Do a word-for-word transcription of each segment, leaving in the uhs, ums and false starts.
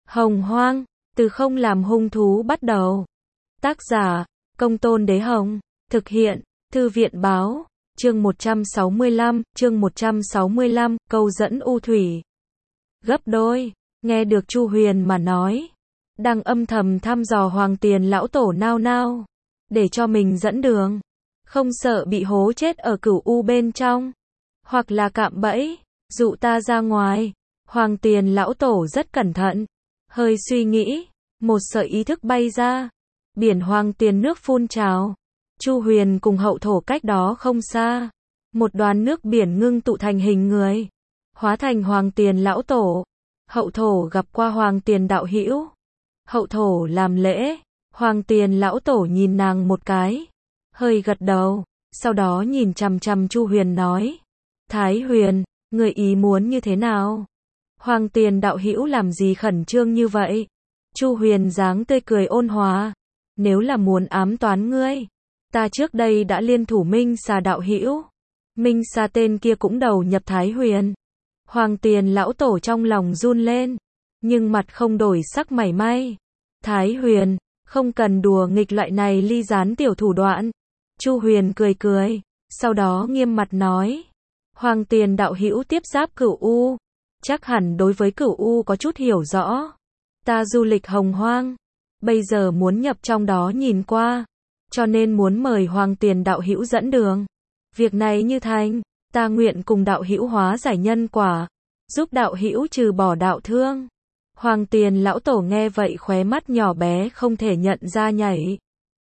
Hồng Hoang, từ không làm hung thú bắt đầu. Tác giả, Công Tôn Đế Hồng. Thực hiện, Thư viện Báo. Chương một trăm sáu mươi lăm, chương một trăm sáu mươi lăm, câu dẫn U Thủy. Gấp đôi, nghe được Chu Huyền mà nói. Đang âm thầm thăm dò Hoàng Tiền lão tổ nao nao. Để cho mình dẫn đường. Không sợ bị hố chết ở cửu u bên trong. Hoặc là cạm bẫy, dụ ta ra ngoài. Hoàng Tiền lão tổ rất cẩn thận. Hơi suy nghĩ, một sợi ý thức bay ra. Biển Hoàng Tiền nước phun trào. Chu Huyền cùng hậu thổ cách đó không xa. Một đoàn nước biển ngưng tụ thành hình người. Hóa thành Hoàng Tiền lão tổ. Hậu thổ gặp qua Hoàng Tiền đạo hữu. Hậu thổ làm lễ. Hoàng Tiền lão tổ nhìn nàng một cái. Hơi gật đầu. Sau đó nhìn chằm chằm Chu Huyền nói. Thái Huyền, người ý muốn như thế nào? Hoàng Tiền đạo hữu làm gì khẩn trương như vậy? Chu Huyền dáng tươi cười ôn hòa. Nếu là muốn ám toán ngươi, ta trước đây đã liên thủ Minh Xà đạo hữu. Minh Xà tên kia cũng đầu nhập Thái Huyền. Hoàng Tiền lão tổ trong lòng run lên, nhưng mặt không đổi sắc mảy may. Thái Huyền, không cần đùa nghịch loại này ly gián tiểu thủ đoạn. Chu Huyền cười cười, sau đó nghiêm mặt nói. Hoàng Tiền đạo hữu tiếp giáp cửu u, chắc hẳn đối với cửu u có chút hiểu rõ. Ta du lịch Hồng Hoang, bây giờ muốn nhập trong đó nhìn qua, cho nên muốn mời Hoàng Tiền đạo hữu dẫn đường. Việc này như thành, ta nguyện cùng đạo hữu hóa giải nhân quả, giúp đạo hữu trừ bỏ đạo thương. Hoàng Tiền lão tổ nghe vậy khóe mắt nhỏ bé không thể nhận ra nhảy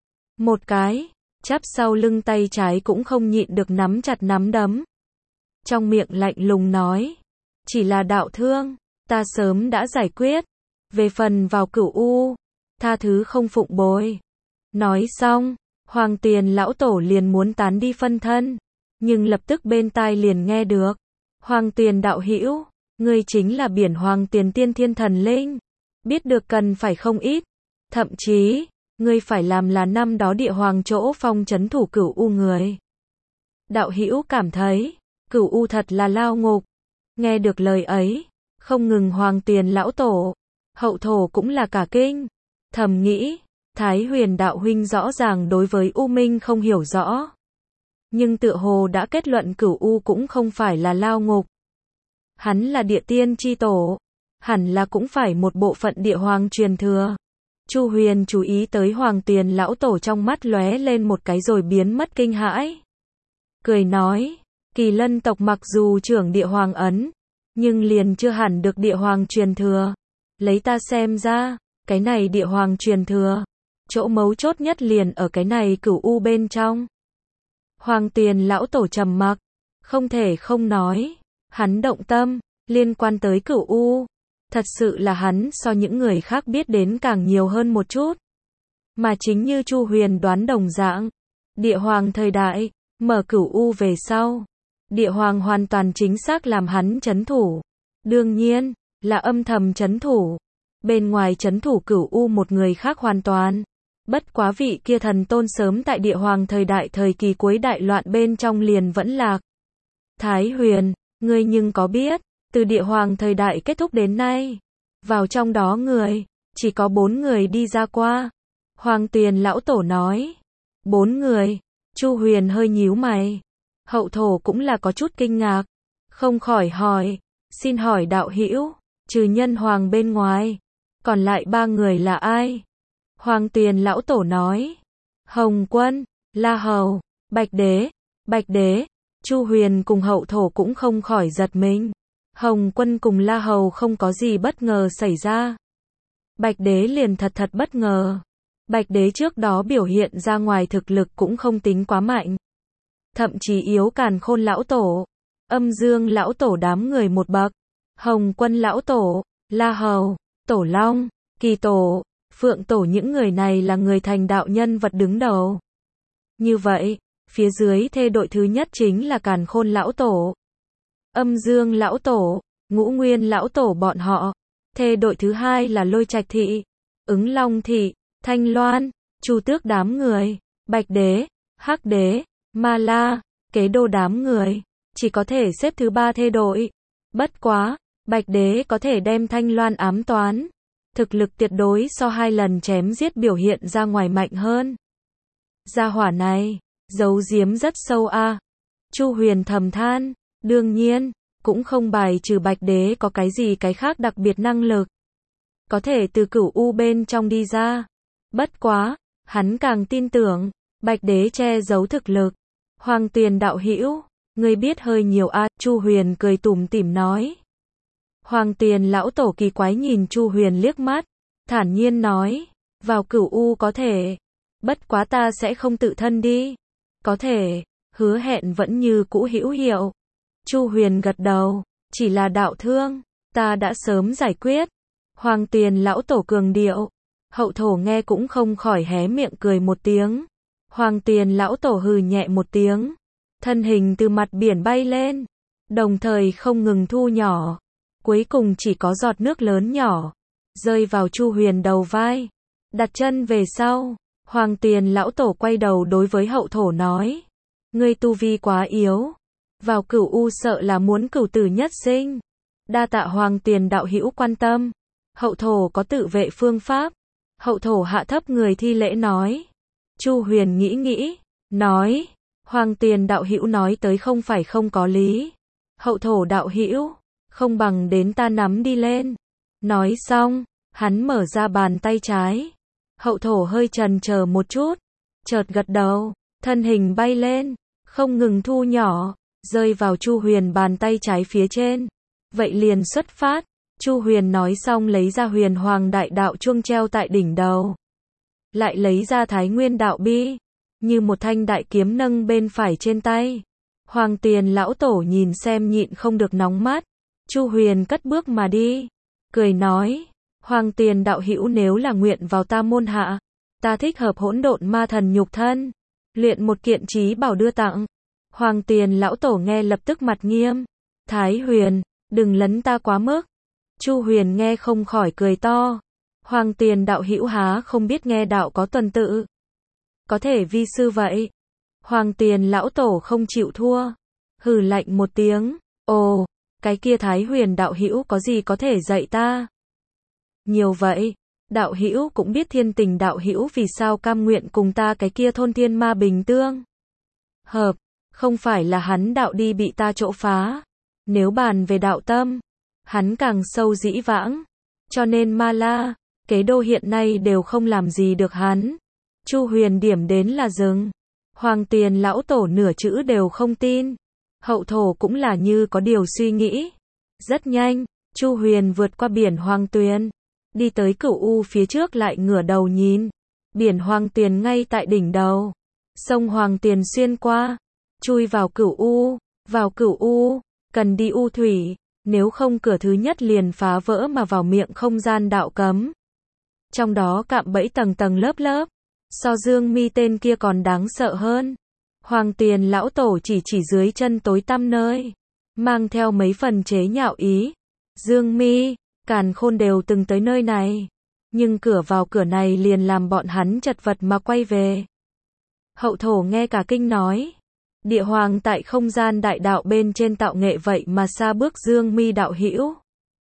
một cái, chắp sau lưng tay trái cũng không nhịn được nắm chặt nắm đấm. Trong miệng lạnh lùng nói, chỉ là đạo thương, ta sớm đã giải quyết. Về phần vào cửu u, tha thứ không phụng bồi. Nói xong, Hoàng Tiền lão tổ liền muốn tán đi phân thân, nhưng lập tức bên tai liền nghe được. Hoàng Tiền đạo hữu, ngươi chính là biển Hoàng Tiền tiên thiên thần linh. Biết được cần phải không ít. Thậm chí, ngươi phải làm là năm đó địa hoàng chỗ phong trấn thủ cửu u người. Đạo hữu cảm thấy, cửu u thật là lao ngục. Nghe được lời ấy, không ngừng Hoàng Tiền lão tổ, hậu thổ cũng là cả kinh. Thầm nghĩ, Thái Huyền đạo huynh rõ ràng đối với U Minh không hiểu rõ. Nhưng tựa hồ đã kết luận cửu u cũng không phải là lao ngục. Hắn là địa tiên chi tổ, hẳn là cũng phải một bộ phận địa hoàng truyền thừa. Chu Huyền chú ý tới Hoàng Tiền lão tổ trong mắt lóe lên một cái rồi biến mất kinh hãi. Cười nói, Kỳ Lân tộc mặc dù trưởng địa hoàng ấn, nhưng liền chưa hẳn được địa hoàng truyền thừa. Lấy ta xem ra, cái này địa hoàng truyền thừa, chỗ mấu chốt nhất liền ở cái này cửu u bên trong. Hoàng Tiền lão tổ trầm mặc, không thể không nói, hắn động tâm, liên quan tới cửu u, thật sự là hắn so những người khác biết đến càng nhiều hơn một chút. Mà chính như Chu Huyền đoán đồng dạng, địa hoàng thời đại, mở cửu u về sau, địa hoàng hoàn toàn chính xác làm hắn trấn thủ. Đương nhiên, là âm thầm trấn thủ. Bên ngoài trấn thủ cửu u một người khác hoàn toàn. Bất quá vị kia thần tôn sớm tại địa hoàng thời đại thời kỳ cuối đại loạn bên trong liền vẫn lạc. Thái Huyền, ngươi nhưng có biết, từ địa hoàng thời đại kết thúc đến nay, vào trong đó người, chỉ có bốn người đi ra qua. Hoàng Tiền lão tổ nói. Bốn người. Chu Huyền hơi nhíu mày. Hậu thổ cũng là có chút kinh ngạc. Không khỏi hỏi. Xin hỏi đạo hữu, trừ nhân hoàng bên ngoài, còn lại ba người là ai? Hoàng Tiền lão tổ nói. Hồng Quân, La Hầu, Bạch Đế. Bạch Đế. Chu Huyền cùng hậu thổ cũng không khỏi giật mình. Hồng Quân cùng La Hầu không có gì bất ngờ xảy ra. Bạch Đế liền thật thật bất ngờ. Bạch Đế trước đó biểu hiện ra ngoài thực lực cũng không tính quá mạnh. Thậm chí yếu Càn Khôn lão tổ, Âm Dương lão tổ đám người một bậc. Hồng Quân lão tổ, La Hầu, Tổ Long, Kỳ tổ, Phượng tổ những người này là người thành đạo nhân vật đứng đầu. Như vậy, phía dưới thê đội thứ nhất chính là Càn Khôn lão tổ, Âm Dương lão tổ, Ngũ Nguyên lão tổ bọn họ. Thê đội thứ hai là Lôi Trạch thị, Ứng Long thị, Thanh Loan, Chu Tước đám người, Bạch Đế, Hắc Đế, Ma La, Kế Đô đám người. Chỉ có thể xếp thứ ba thê đội. Bất quá, Bạch Đế có thể đem Thanh Loan ám toán. thực lực tuyệt đối so hai lần chém giết biểu hiện ra ngoài mạnh hơn. Gia hỏa này, giấu giếm rất sâu a. Chu Huyền thầm than, đương nhiên, cũng không bài trừ Bạch Đế có cái gì cái khác đặc biệt năng lực. Có thể từ cửu u bên trong đi ra. Bất quá, hắn càng tin tưởng, Bạch Đế che giấu thực lực. Hoàng Tuyền đạo hữu, ngươi biết hơi nhiều a, Chu Huyền cười tủm tỉm nói. Hoàng Tuyền lão tổ kỳ quái nhìn Chu Huyền liếc mắt, thản nhiên nói, vào cửu u có thể, bất quá ta sẽ không tự thân đi. Có thể, hứa hẹn vẫn như cũ hữu hiệu. Chu Huyền gật đầu, chỉ là đạo thương, ta đã sớm giải quyết. Hoàng Tuyền lão tổ cường điệu, hậu thổ nghe cũng không khỏi hé miệng cười một tiếng. Hoàng Tuyền lão tổ hừ nhẹ một tiếng, thân hình từ mặt biển bay lên, đồng thời không ngừng thu nhỏ, cuối cùng chỉ có giọt nước lớn nhỏ, rơi vào Chu Huyền đầu vai, đặt chân về sau. Hoàng Tuyền lão tổ quay đầu đối với hậu thổ nói, ngươi tu vi quá yếu, vào cửu u sợ là muốn cửu tử nhất sinh. Đa tạ Hoàng Tuyền đạo hữu quan tâm. Hậu thổ có tự vệ phương pháp. Hậu thổ hạ thấp người thi lễ nói. Chu Huyền nghĩ nghĩ, nói, Hoàng Tuyền đạo hữu nói tới không phải không có lý. Hậu thổ đạo hữu, không bằng đến ta nắm đi lên. Nói xong, hắn mở ra bàn tay trái. Hậu thổ hơi chần chờ một chút, chợt gật đầu, thân hình bay lên, không ngừng thu nhỏ, rơi vào Chu Huyền bàn tay trái phía trên. Vậy liền xuất phát. Chu Huyền nói xong lấy ra Huyền Hoàng đại đạo chuông treo tại đỉnh đầu. Lại lấy ra Thái Nguyên đạo bi, như một thanh đại kiếm nâng bên phải trên tay. Hoàng Tuyền lão tổ nhìn xem nhịn không được nóng mắt. Chu Huyền cất bước mà đi, cười nói, Hoàng Tuyền đạo hữu nếu là nguyện vào ta môn hạ, ta thích hợp hỗn độn ma thần nhục thân, luyện một kiện chí bảo đưa tặng. Hoàng Tuyền lão tổ nghe lập tức mặt nghiêm, Thái Huyền, đừng lấn ta quá mức. Chu Huyền nghe không khỏi cười to. Hoàng Tuyền đạo hữu há không biết nghe đạo có tuần tự. Có thể vi sư vậy. Hoàng Tuyền lão tổ không chịu thua. Hừ lạnh một tiếng. Ồ, cái kia Thái Huyền đạo hữu có gì có thể dạy ta? Nhiều vậy. Đạo hữu cũng biết Thiên Tình đạo hữu vì sao cam nguyện cùng ta cái kia thôn thiên ma bình tương. Hợp, không phải là hắn đạo đi bị ta chỗ phá. Nếu bàn về đạo tâm, hắn càng sâu dĩ vãng, cho nên Ma La, Kế Đô hiện nay đều không làm gì được hắn. Chu Huyền điểm đến là dừng. Hoàng Tuyền lão tổ nửa chữ đều không tin. Hậu thổ cũng là như có điều suy nghĩ. Rất nhanh, Chu Huyền vượt qua biển Hoàng Tuyền, đi tới cửu u phía trước lại ngửa đầu nhìn. Biển Hoàng Tuyền ngay tại đỉnh đầu. Sông Hoàng Tuyền xuyên qua, chui vào cửu u, vào cửu u, cần đi u thủy. Nếu không cửa thứ nhất liền phá vỡ mà vào miệng không gian đạo cấm. Trong đó cạm bẫy tầng tầng lớp lớp. So Dương Mi tên kia còn đáng sợ hơn. Hoàng Tuyền lão tổ chỉ chỉ dưới chân tối tăm nơi, mang theo mấy phần chế nhạo ý. Dương Mi, Càn Khôn đều từng tới nơi này, nhưng cửa vào cửa này liền làm bọn hắn chật vật mà quay về. Hậu thổ nghe cả kinh nói. Địa Hoàng tại không gian đại đạo bên trên tạo nghệ vậy mà xa bước Dương Mi đạo hữu.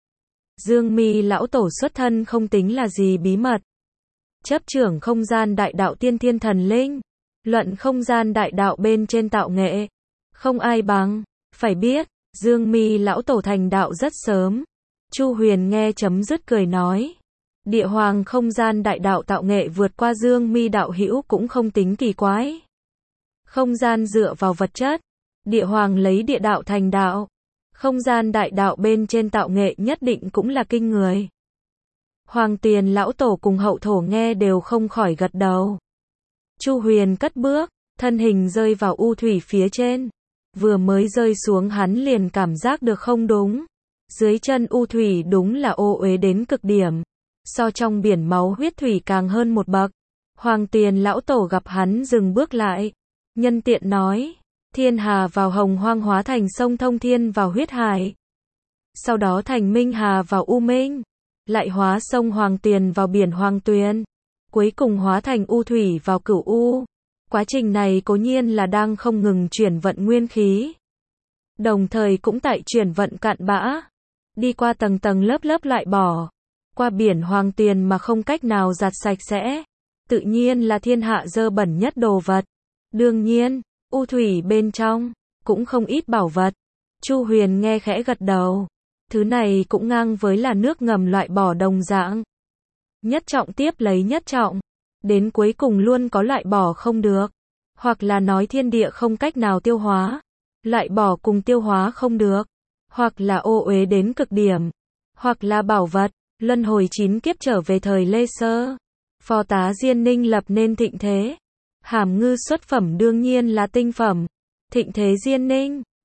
Dương Mi lão tổ xuất thân không tính là gì bí mật. Chấp trưởng không gian đại đạo tiên thiên thần linh. Luận không gian đại đạo bên trên tạo nghệ, không ai bằng. Phải biết, Dương Mi lão tổ thành đạo rất sớm. Chu Huyền nghe chấm dứt cười nói. Địa Hoàng không gian đại đạo tạo nghệ vượt qua Dương Mi đạo hữu cũng không tính kỳ quái. Không gian dựa vào vật chất, Địa Hoàng lấy địa đạo thành đạo. Không gian đại đạo bên trên tạo nghệ nhất định cũng là kinh người. Hoàng Tuyền lão tổ cùng hậu thổ nghe đều không khỏi gật đầu. Chu Huyền cất bước, thân hình rơi vào u thủy phía trên. Vừa mới rơi xuống hắn liền cảm giác được không đúng. Dưới chân u thủy đúng là ô uế đến cực điểm. So trong biển máu huyết thủy càng hơn một bậc. Hoàng Tuyền lão tổ gặp hắn dừng bước lại. Nhân tiện nói, thiên hà vào hồng hoang hóa thành sông thông thiên vào huyết hải. Sau đó thành minh hà vào u minh. Lại hóa sông Hoàng Tuyền vào biển Hoàng Tuyền. Cuối cùng hóa thành u thủy vào cửu u. Quá trình này cố nhiên là đang không ngừng chuyển vận nguyên khí. Đồng thời cũng tại chuyển vận cạn bã. Đi qua tầng tầng lớp lớp loại bỏ. qua biển hoàng tuyền mà không cách nào giặt sạch sẽ. Tự nhiên là thiên hạ dơ bẩn nhất đồ vật. Đương nhiên, u thủy bên trong cũng không ít bảo vật. Chu Huyền nghe khẽ gật đầu. Thứ này cũng ngang với là nước ngầm loại bỏ đồng dạng. Nhất trọng tiếp lấy nhất trọng. Đến cuối cùng luôn có loại bỏ không được. Hoặc là nói thiên địa không cách nào tiêu hóa. Loại bỏ cùng tiêu hóa không được. Hoặc là ô uế đến cực điểm. Hoặc là bảo vật. Luân hồi chín kiếp trở về thời Lê Sơ. Phó tá Diên Ninh lập nên thịnh thế. Hàm ngư xuất phẩm đương nhiên là tinh phẩm. Thịnh thế Diên Ninh.